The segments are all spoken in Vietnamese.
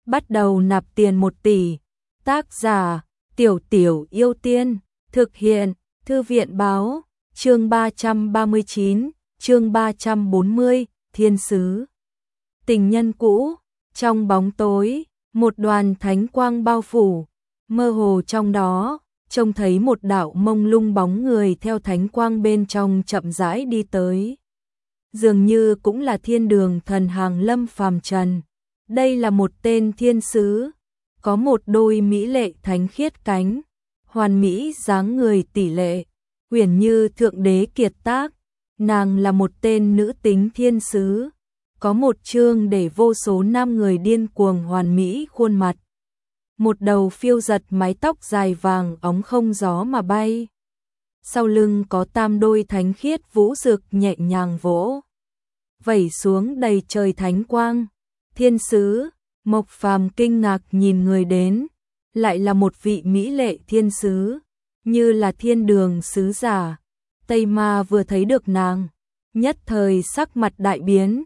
bắt đầu nạp tiền 1 tỷ. Tác giả, Tiểu Tiểu Yêu Tiên, thực hiện, Thư viện báo, chương 339, chương 340, Thiên Sứ. Tình nhân cũ, trong bóng tối, một đoàn thánh quang bao phủ, mơ hồ trong đó, trông thấy một đạo mông lung bóng người theo thánh quang bên trong chậm rãi đi tới. Dường như cũng là thiên đường thần hàng lâm phàm trần. Đây là một tên thiên sứ, có một đôi mỹ lệ thánh khiết cánh, hoàn mỹ dáng người tỷ lệ, uyển như thượng đế kiệt tác. Nàng là một tên nữ tính thiên sứ, có một chương để vô số nam người điên cuồng hoàn mỹ khuôn mặt. Một đầu phiêu giật mái tóc dài vàng óng không gió mà bay. Sau lưng có tam đôi thánh khiết vũ dực nhẹ nhàng vỗ vẩy xuống đầy trời thánh quang. Thiên sứ, Mộc Phàm kinh ngạc nhìn người đến, lại là một vị mỹ lệ thiên sứ, như là thiên đường sứ giả. Tây Ma vừa thấy được nàng, nhất thời sắc mặt đại biến,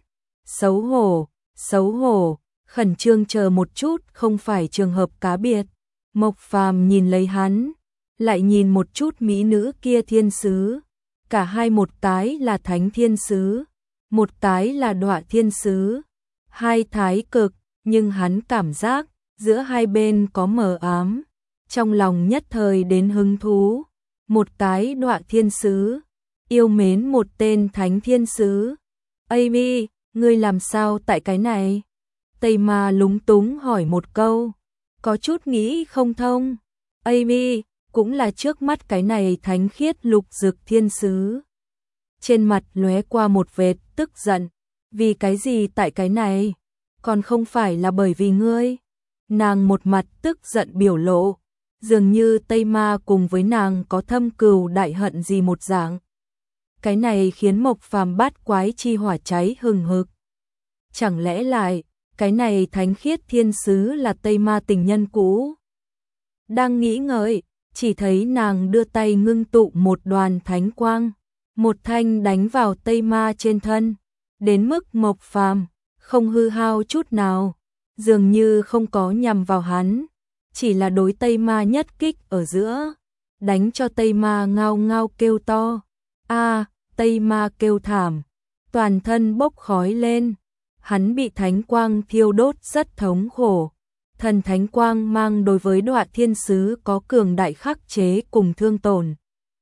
xấu hổ, khẩn trương chờ một chút, không phải trường hợp cá biệt. Mộc Phàm nhìn lấy hắn, lại nhìn một chút mỹ nữ kia thiên sứ, cả hai, một cái là thánh thiên sứ, một cái là đọa thiên sứ, hai thái cực, nhưng hắn cảm giác giữa hai bên có mờ ám, trong lòng nhất thời đến hứng thú. Một cái đọa thiên sứ yêu mến một tên thánh thiên sứ. Amy, ngươi làm sao tại cái này? Tây Ma lúng túng hỏi một câu, có chút nghĩ không thông. Amy, cũng là trước mắt cái này thánh khiết lục dực thiên sứ. Trên mặt lóe qua một vệt tức giận, vì cái gì tại cái này? Còn không phải là bởi vì ngươi. Nàng một mặt tức giận biểu lộ, dường như Tây Ma cùng với nàng có thâm cừu đại hận gì một dạng. Cái này khiến Mộc Phàm bát quái chi hỏa cháy hừng hực. Chẳng lẽ lại, cái này thánh khiết thiên sứ là Tây Ma tình nhân cũ? Đang nghĩ ngợi, chỉ thấy nàng đưa tay ngưng tụ một đoàn thánh quang, một thanh đánh vào Tây Ma trên thân, đến mức Mộc Phàm không hư hao chút nào, dường như không có nhằm vào hắn, chỉ là đối Tây Ma nhất kích ở giữa, đánh cho Tây Ma ngao ngao kêu to. Tây Ma kêu thảm, toàn thân bốc khói lên, hắn bị thánh quang thiêu đốt rất thống khổ. Thần thánh quang mang đối với đọa thiên sứ có cường đại khắc chế cùng thương tổn.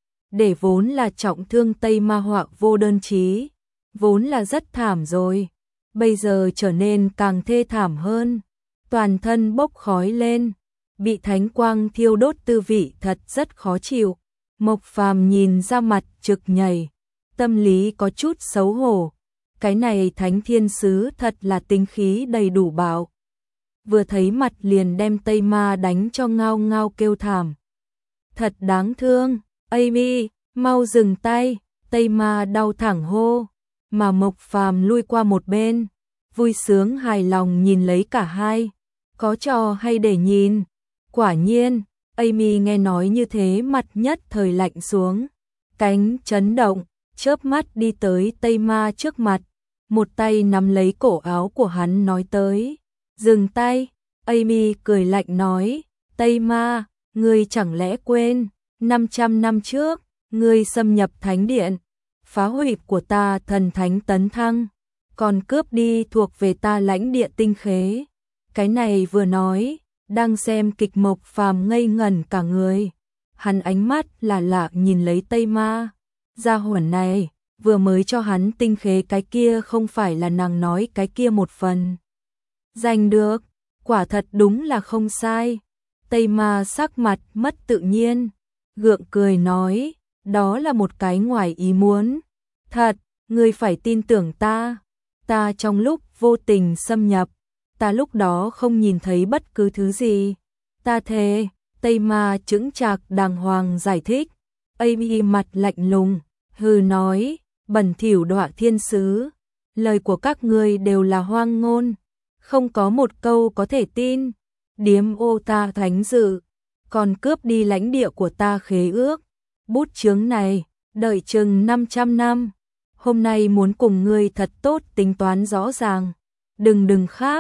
Để vốn là trọng thương Tây Ma họa vô đơn chí, vốn là rất thảm rồi, bây giờ trở nên càng thê thảm hơn, toàn thân bốc khói lên, bị thánh quang thiêu đốt tư vị thật rất khó chịu. Mộc Phàm nhìn ra mặt trực nhảy, tâm lý có chút xấu hổ, cái này thánh thiên sứ thật là tính khí đầy đủ bạo. Vừa thấy mặt liền đem Tây Ma đánh cho ngao ngao kêu thảm. Thật đáng thương, Amy, mau dừng tay, Tây Ma đau thẳng hô, mà Mộc Phàm lui qua một bên, vui sướng hài lòng nhìn lấy cả hai, có trò hay để nhìn. Quả nhiên, Amy nghe nói như thế mặt nhất thời lạnh xuống, cánh chấn động, chớp mắt đi tới Tây Ma trước mặt, một tay nắm lấy cổ áo của hắn nói tới, dừng tay. Amy cười lạnh nói, Tây Ma, ngươi chẳng lẽ quên, 500 năm trước, ngươi xâm nhập thánh điện, phá hủy của ta thần thánh tấn thăng, còn cướp đi thuộc về ta lãnh địa tinh khế. Cái này vừa nói, đang xem kịch Mộc Phàm ngây ngẩn cả người, hắn ánh mắt là lạ nhìn lấy Tây Ma, gia hỏa này, vừa mới cho hắn tinh khế cái kia không phải là nàng nói cái kia một phần. Giành được, quả thật đúng là không sai. Tây Ma sắc mặt mất tự nhiên, gượng cười nói, đó là một cái ngoài ý muốn. Thật, ngươi phải tin tưởng ta. Ta trong lúc vô tình xâm nhập, ta lúc đó không nhìn thấy bất cứ thứ gì. Ta thề. Tây Ma chững chạc đàng hoàng giải thích. Amy mặt lạnh lùng, hừ nói, bẩn thỉu đọa thiên sứ, lời của các ngươi đều là hoang ngôn, không có một câu có thể tin. Điếm ô ta thánh dự, còn cướp đi lãnh địa của ta khế ước. Bút chướng này, đợi chừng 500 năm. Hôm nay muốn cùng ngươi thật tốt tính toán rõ ràng. Đừng khác,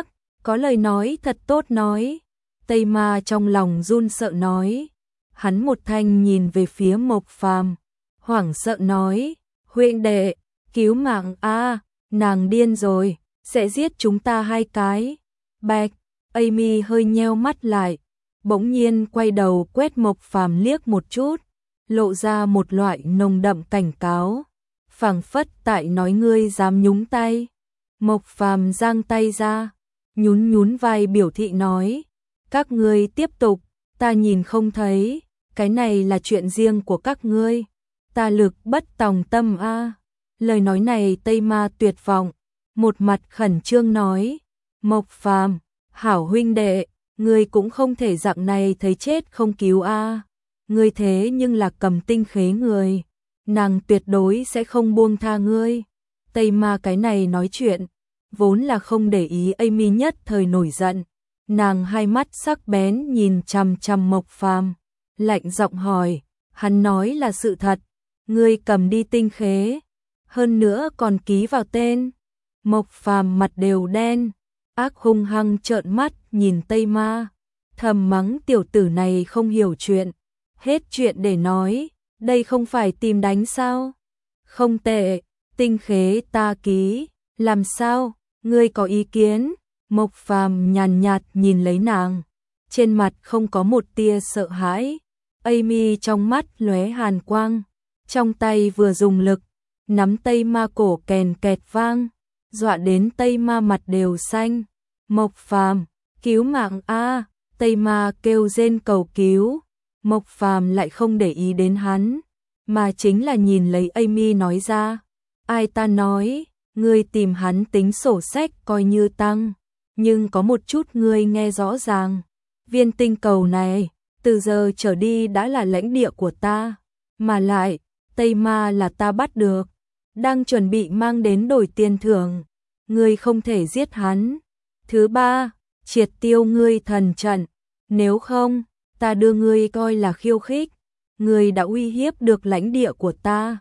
có lời nói thật tốt nói. Tây Ma trong lòng run sợ nói. Hắn một thanh nhìn về phía Mộc Phàm, hoảng sợ nói, huynh đệ, cứu mạng a, nàng điên rồi, sẽ giết chúng ta hai cái. Bạch, Amy hơi nheo mắt lại, bỗng nhiên quay đầu quét Mộc Phàm liếc một chút, lộ ra một loại nồng đậm cảnh cáo, phảng phất tại nói ngươi dám nhúng tay. Mộc Phàm giang tay ra, nhún nhún vai biểu thị nói, các ngươi tiếp tục, ta nhìn không thấy, cái này là chuyện riêng của các ngươi, ta lực bất tòng tâm a. Lời nói này Tây Ma tuyệt vọng, một mặt khẩn trương nói, Mộc Phàm, hảo huynh đệ, ngươi cũng không thể dạng này thấy chết không cứu a. Ngươi thế nhưng là cầm tinh khế người, nàng tuyệt đối sẽ không buông tha ngươi. Tây Ma cái này nói chuyện, vốn là không để ý Amy nhất thời nổi giận, nàng hai mắt sắc bén nhìn chằm chằm Mộc Phàm, lạnh giọng hỏi, hắn nói là sự thật, ngươi cầm đi tinh khế, hơn nữa còn ký vào tên. Mộc Phàm mặt đều đen, ác hung hăng trợn mắt nhìn Tây Ma, thầm mắng tiểu tử này không hiểu chuyện, hết chuyện để nói, đây không phải tìm đánh sao? Không tệ, tinh khế ta ký, làm sao, ngươi có ý kiến? Mộc Phàm nhàn nhạt nhìn lấy nàng, trên mặt không có một tia sợ hãi. Amy trong mắt lóe hàn quang, trong tay vừa dùng lực, nắm Tây Ma cổ kèn kẹt vang, dọa đến Tây Ma mặt đều xanh. Mộc Phàm, cứu mạng a! Tây Ma kêu rên cầu cứu. Mộc Phàm lại không để ý đến hắn, mà chính là nhìn lấy Amy nói ra, ai ta nói, ngươi tìm hắn tính sổ sách coi như tăng, nhưng có một chút ngươi nghe rõ ràng, viên tinh cầu này từ giờ trở đi đã là lãnh địa của ta, mà lại Tây Ma là ta bắt được, đang chuẩn bị mang đến đổi tiền thưởng, ngươi không thể giết hắn. Thứ ba, triệt tiêu ngươi thần trận, nếu không, ta đưa ngươi coi là khiêu khích, ngươi đã uy hiếp được lãnh địa của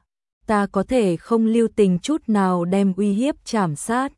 ta có thể không lưu tình chút nào đem uy hiếp trảm sát.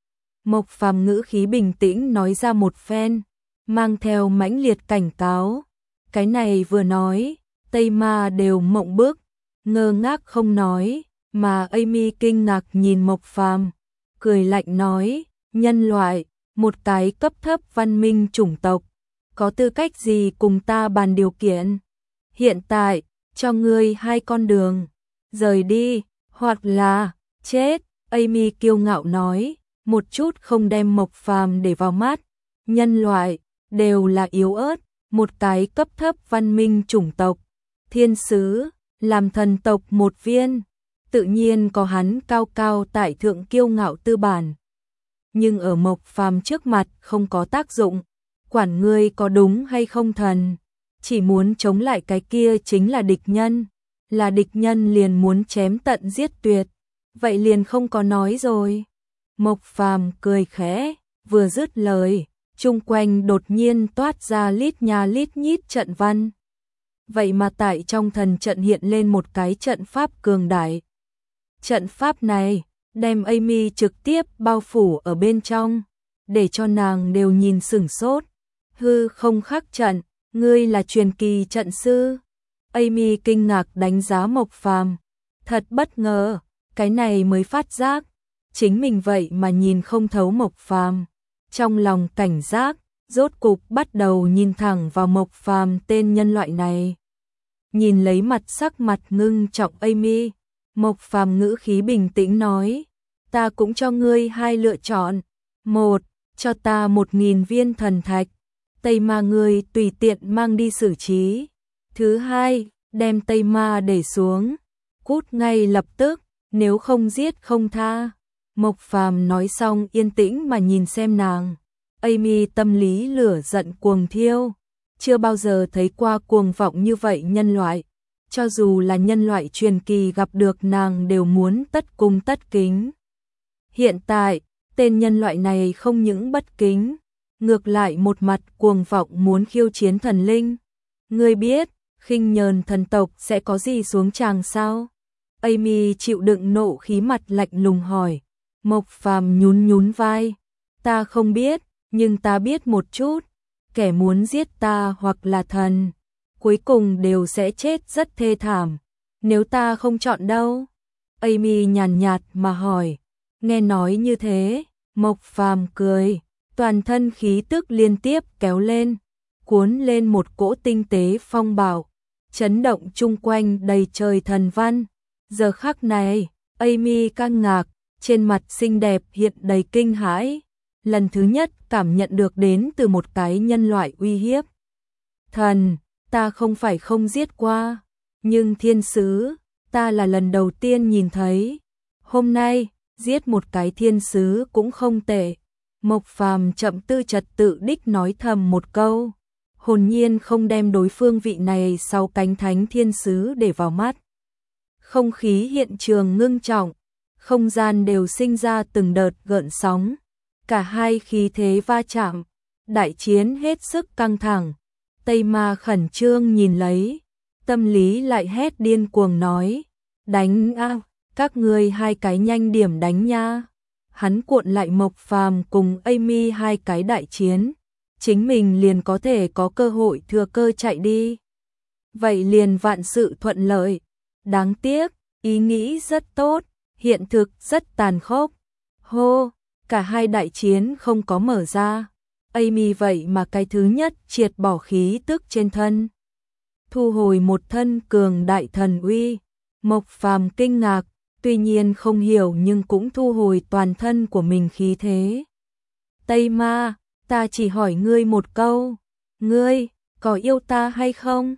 Mộc Phàm ngữ khí bình tĩnh nói ra một phen, mang theo mãnh liệt cảnh cáo. Cái này vừa nói, Tây Ma đều mộng bức, ngơ ngác không nói, mà Amy kinh ngạc nhìn Mộc Phàm, cười lạnh nói, nhân loại, một cái cấp thấp văn minh chủng tộc, có tư cách gì cùng ta bàn điều kiện? Hiện tại, cho ngươi hai con đường, rời đi, hoặc là chết. Amy kiêu ngạo nói, một chút không đem Mộc Phàm để vào mắt. Nhân loại đều là yếu ớt, một cái cấp thấp văn minh chủng tộc, thiên sứ, làm thần tộc một viên, tự nhiên có hắn cao cao tại thượng kiêu ngạo tư bản. Nhưng ở Mộc Phàm trước mặt không có tác dụng, quản ngươi có đúng hay không thần, chỉ muốn chống lại cái kia chính là địch nhân, là địch nhân liền muốn chém tận giết tuyệt, vậy liền không có nói rồi. Mộc Phàm cười khẽ, vừa dứt lời, chung quanh đột nhiên toát ra lít nha lít nhít trận văn. Vậy mà tại trong thần trận hiện lên một cái trận pháp cường đại. Trận pháp này đem Amy trực tiếp bao phủ ở bên trong, để cho nàng đều nhìn sửng sốt. Hư không khắc trận, ngươi là truyền kỳ trận sư. Amy kinh ngạc đánh giá Mộc Phàm, thật bất ngờ, cái này mới phát giác, chính mình vậy mà nhìn không thấu Mộc Phàm. Trong lòng cảnh giác, rốt cục bắt đầu nhìn thẳng vào Mộc Phàm tên nhân loại này. Nhìn lấy sắc mặt ngưng trọng Amy, Mộc Phàm ngữ khí bình tĩnh nói, ta cũng cho ngươi hai lựa chọn, một, cho ta 1000 viên thần thạch, Tây Ma ngươi tùy tiện mang đi xử trí. Thứ hai, đem Tây Ma để xuống, cút ngay lập tức, nếu không giết không tha. Mộc Phàm nói xong yên tĩnh mà nhìn xem nàng. Amy tâm lý lửa giận cuồng thiêu, chưa bao giờ thấy qua cuồng vọng như vậy nhân loại, cho dù là nhân loại truyền kỳ gặp được nàng đều muốn tất cung tất kính. Hiện tại, tên nhân loại này không những bất kính, ngược lại một mặt cuồng vọng muốn khiêu chiến thần linh. Ngươi biết, khinh nhờn thần tộc sẽ có gì xuống tràng sao? Amy chịu đựng nộ khí mặt lạnh lùng hỏi. Mộc Phàm nhún nhún vai, ta không biết, nhưng ta biết một chút, kẻ muốn giết ta hoặc là thần, cuối cùng đều sẽ chết rất thê thảm. Nếu ta không chọn đâu? Amy nhàn nhạt mà hỏi. Nghe nói như thế, Mộc Phàm cười, toàn thân khí tức liên tiếp kéo lên, cuốn lên một cỗ tinh tế phong bạo, chấn động chung quanh đầy trời thần văn. Giờ khắc này, Amy căng ngạc, trên mặt xinh đẹp hiện đầy kinh hãi, lần thứ nhất cảm nhận được đến từ một cái nhân loại uy hiếp. Thần, ta không phải không giết qua, nhưng thiên sứ, ta là lần đầu tiên nhìn thấy. Hôm nay, giết một cái thiên sứ cũng không tệ. Mộc Phàm chậm tư trật tự đích nói thầm một câu, hồn nhiên không đem đối phương vị này sau cánh thánh thiên sứ để vào mắt. Không khí hiện trường ngưng trọng, không gian đều sinh ra từng đợt gợn sóng, cả hai khí thế va chạm, đại chiến hết sức căng thẳng. Tây Ma khẩn trương nhìn lấy, tâm lý lại hét điên cuồng nói, đánh a, các ngươi hai cái nhanh điểm đánh nha. Hắn cuộn lại Mộc Phàm cùng Amy hai cái đại chiến, chính mình liền có thể có cơ hội thừa cơ chạy đi. Vậy liền vạn sự thuận lợi. Đáng tiếc, ý nghĩ rất tốt, hiện thực rất tàn khốc. Hô, cả hai đại chiến không có mở ra. Amy vậy mà cái thứ nhất triệt bỏ khí tức trên thân, thu hồi một thân cường đại thần uy. Mộc Phàm kinh ngạc, tuy nhiên không hiểu nhưng cũng thu hồi toàn thân của mình khí thế. Tây Ma, ta chỉ hỏi ngươi một câu, ngươi có yêu ta hay không?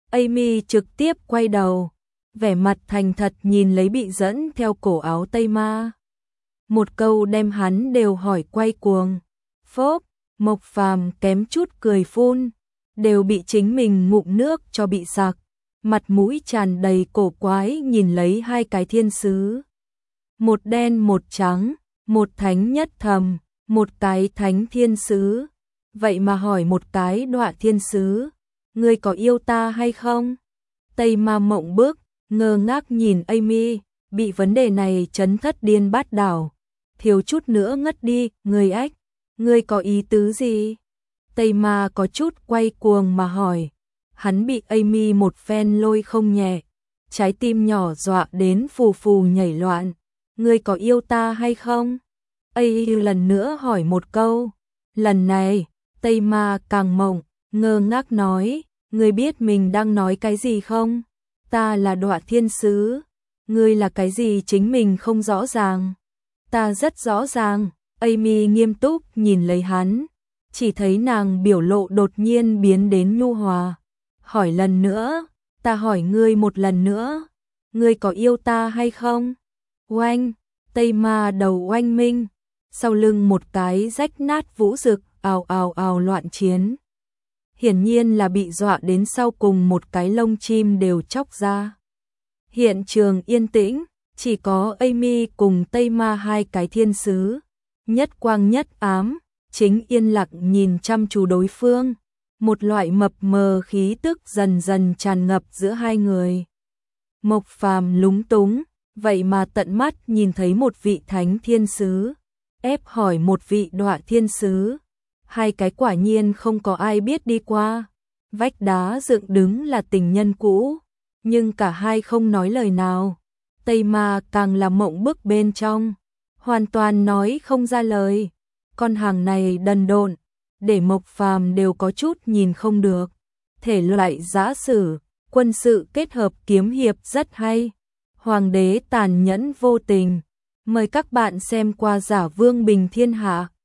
Amy trực tiếp quay đầu, vẻ mặt thành thật nhìn lấy bị dẫn theo cổ áo Tây Ma. Một câu đem hắn đều hỏi quay cuồng. Phốp, Mộc Phàm kém chút cười phun, đều bị chính mình ngụm nước cho bị sặc, mặt mũi tràn đầy cổ quái nhìn lấy hai cái thiên sứ. Một đen một trắng, một thánh nhất thầm, một cái thánh thiên sứ. Vậy mà hỏi một cái đọa thiên sứ, ngươi có yêu ta hay không? Tây Ma mộng bức, ngơ ngác nhìn Amy, bị vấn đề này chấn thất điên bát đảo, thiếu chút nữa ngất đi. Ngươi ách, ngươi có ý tứ gì? Tây Ma có chút quay cuồng mà hỏi. Hắn bị Amy một phen lôi không nhẹ, trái tim nhỏ dọa đến phù phù nhảy loạn. Ngươi có yêu ta hay không? Amy lần nữa hỏi một câu. Lần này, Tây Ma càng mộng, ngơ ngác nói, ngươi biết mình đang nói cái gì không? Ta là đọa thiên sứ, ngươi là cái gì chính mình không rõ ràng. Ta rất rõ ràng. Amy nghiêm túc nhìn lấy hắn, chỉ thấy nàng biểu lộ đột nhiên biến đến nhu hòa. Hỏi lần nữa, ta hỏi ngươi một lần nữa, ngươi có yêu ta hay không? Oanh, Tây Ma đầu oanh minh, sau lưng một cái rách nát vũ rực, ào ào ào loạn chiến. Hiển nhiên là bị dọa đến sau cùng một cái lông chim đều chóc ra. Hiện trường yên tĩnh, chỉ có Amy cùng Tây Ma hai cái thiên sứ, nhất quang nhất ám, chính yên lặng nhìn chăm chú đối phương. Một loại mập mờ khí tức dần dần tràn ngập giữa hai người. Mộc Phàm lúng túng, vậy mà tận mắt nhìn thấy một vị thánh thiên sứ ép hỏi một vị đọa thiên sứ. Hai cái quả nhiên không có ai biết đi qua. Vách đá dựng đứng là tình nhân cũ, nhưng cả hai không nói lời nào. Tây Ma càng là mộng bức bên trong, hoàn toàn nói không ra lời. Con hàng này đần độn, để Mộc Phàm đều có chút nhìn không được. Thể loại giã sử, quân sự kết hợp kiếm hiệp rất hay. Hoàng đế tàn nhẫn vô tình. Mời các bạn xem qua Giả Vương Bình Thiên Hạ.